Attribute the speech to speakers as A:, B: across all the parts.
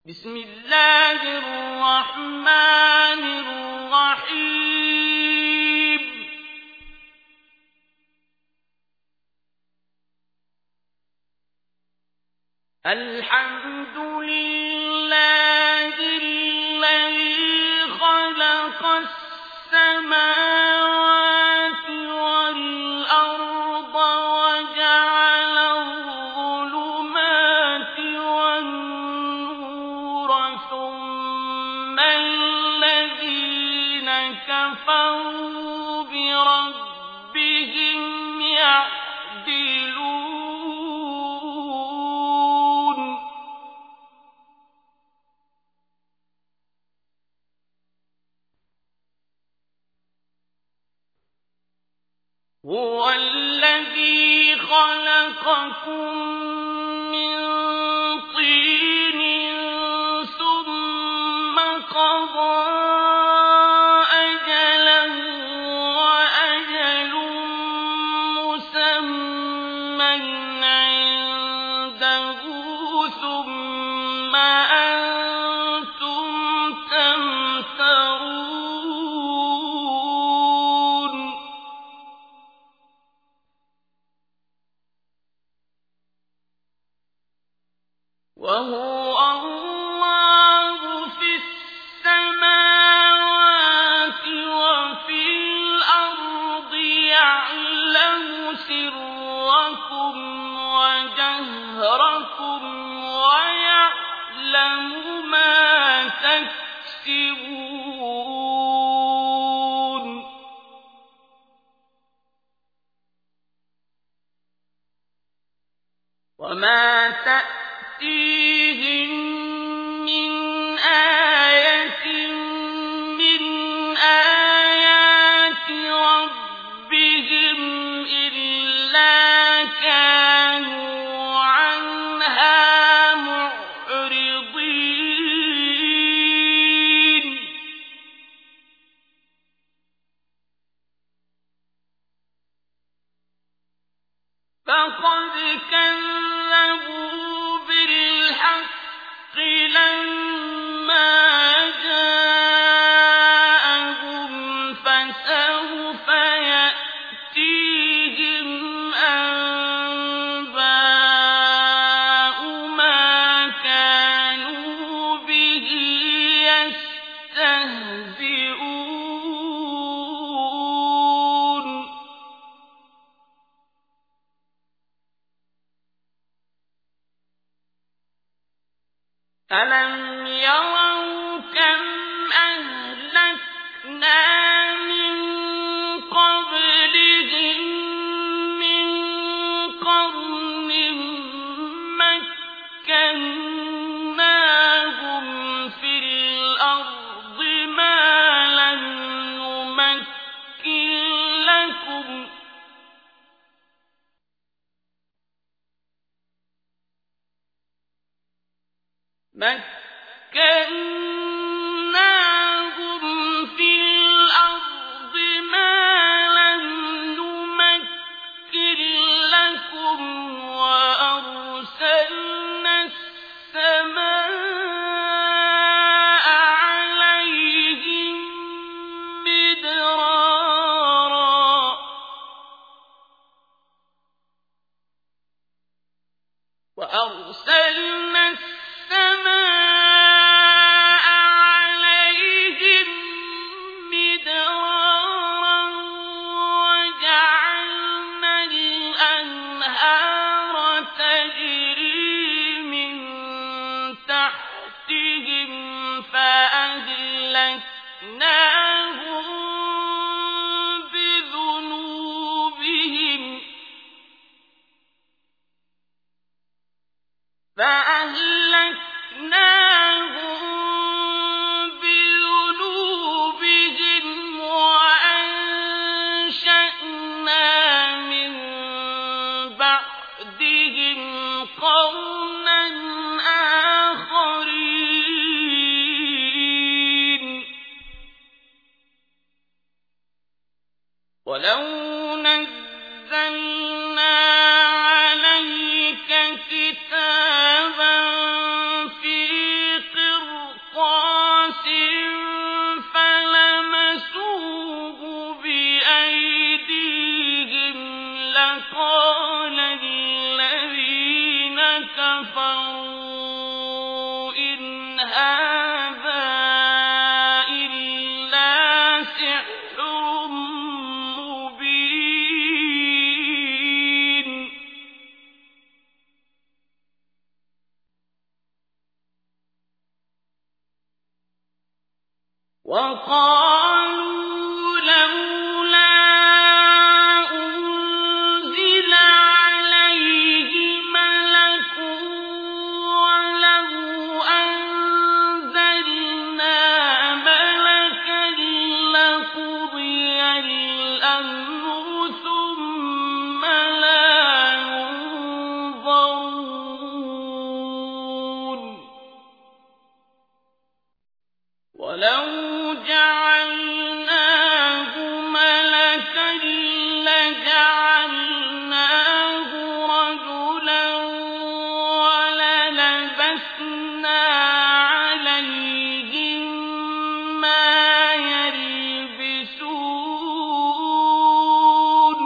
A: بسم الله الرحمن الرحيم الحمد لله الذي خلق السماوات والأرض وجعل الظلمات والنور ثم الذين كفروا بربهم يعدلون هو الذي خلقكم من طين ثم قضى أجلا وأجل مسمى عنده ثم أنتم تمترون وهو الله في السماوات وفي الأرض يعلم سركم وجهركم ويعلم ما تكسبون وما تأتيهم من آية من آيات ربهم إلا كانوا عنها معرضين فقد كذبوا بالحق لما جاءهم فسوف يأتيهم أنباء ما كانوا به يستهزئون ألم يروا كم أهلكنا من قبلهم من قرن مكناهم في الأرض ما لم نمكن لكم مكناهم في الأرض ما لم نمكن لكم وأرسلنا السماء عليهم مدرارا وأرسلنا السماء عليهم مدرارا وجعلنا الأنهار تجري من تحتهم فأهلكناهم بذنوبهم وأنشأنا من بعدهم قرنا آخرين ولو نزلنا عليك كتابا في هَٰذَا إِلَّا سِحْرٌ مُّبِينٌ وَقَالُوا لَوْلَا أُنزِلَ عَلَيْهِ مَلَكٌ وَلَوْ أَنزَلْنَا مَلَكًا لَّقُضِيَ الْأَمْرُ ثُمَّ لَا يُنظَرُونَ وَلَوْ جَعَلْنَاهُ مَلَكًا لَّجَعَلْنَاهُ رَجُلًا وَلَلَبَسْنَا عَلَيْهِم مَّا يَلْبِسُونَ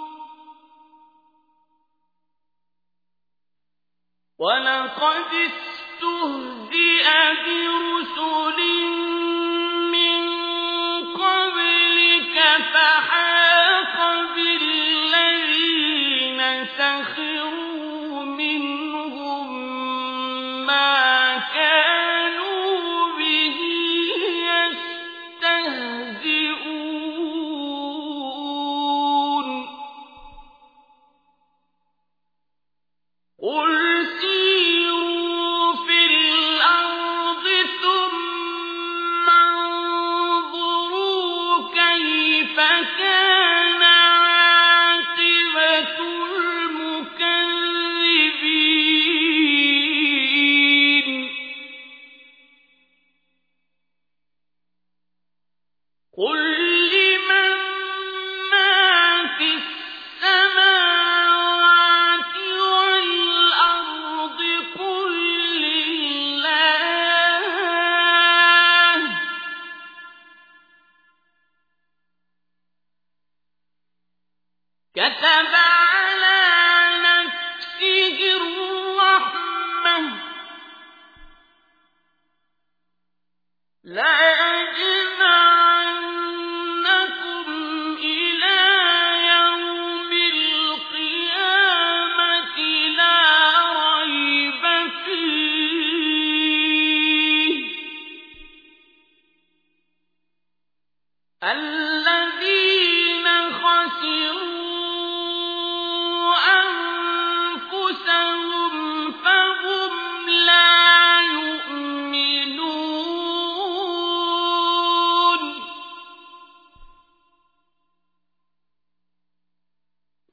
A: وَلَقَدِ اسْتُهْزِئَ بِرُسُلٍ مِّن قَبْلِكَ فَحَاقَ بِالَّذِينَ سَخِرُوا مِنْهُم مَّا كَانُوا بِهِ يَسْتَهْزِئُونَ قُلْ سِيرُوا فِي الْأَرْضِ ثُمَّ انظُرُوا كَيْفَ كَانَ عَاقِبَةُ الْمُكَذِّبِينَ قُل لِّمَن مَّا فِي السَّمَاوَاتِ وَالْأَرْضِ قُل لِّلَّهِ ۚ كَتَبَ عَلَىٰ نَفْسِهِ الرَّحْمَةَ ۚ لَيَجْمَعَنَّكُمْ إِلَىٰ يَوْمِ الْقِيَامَةِ لَا رَيْبَ فِيهِ ۚ الَّذِينَ خَسِرُوا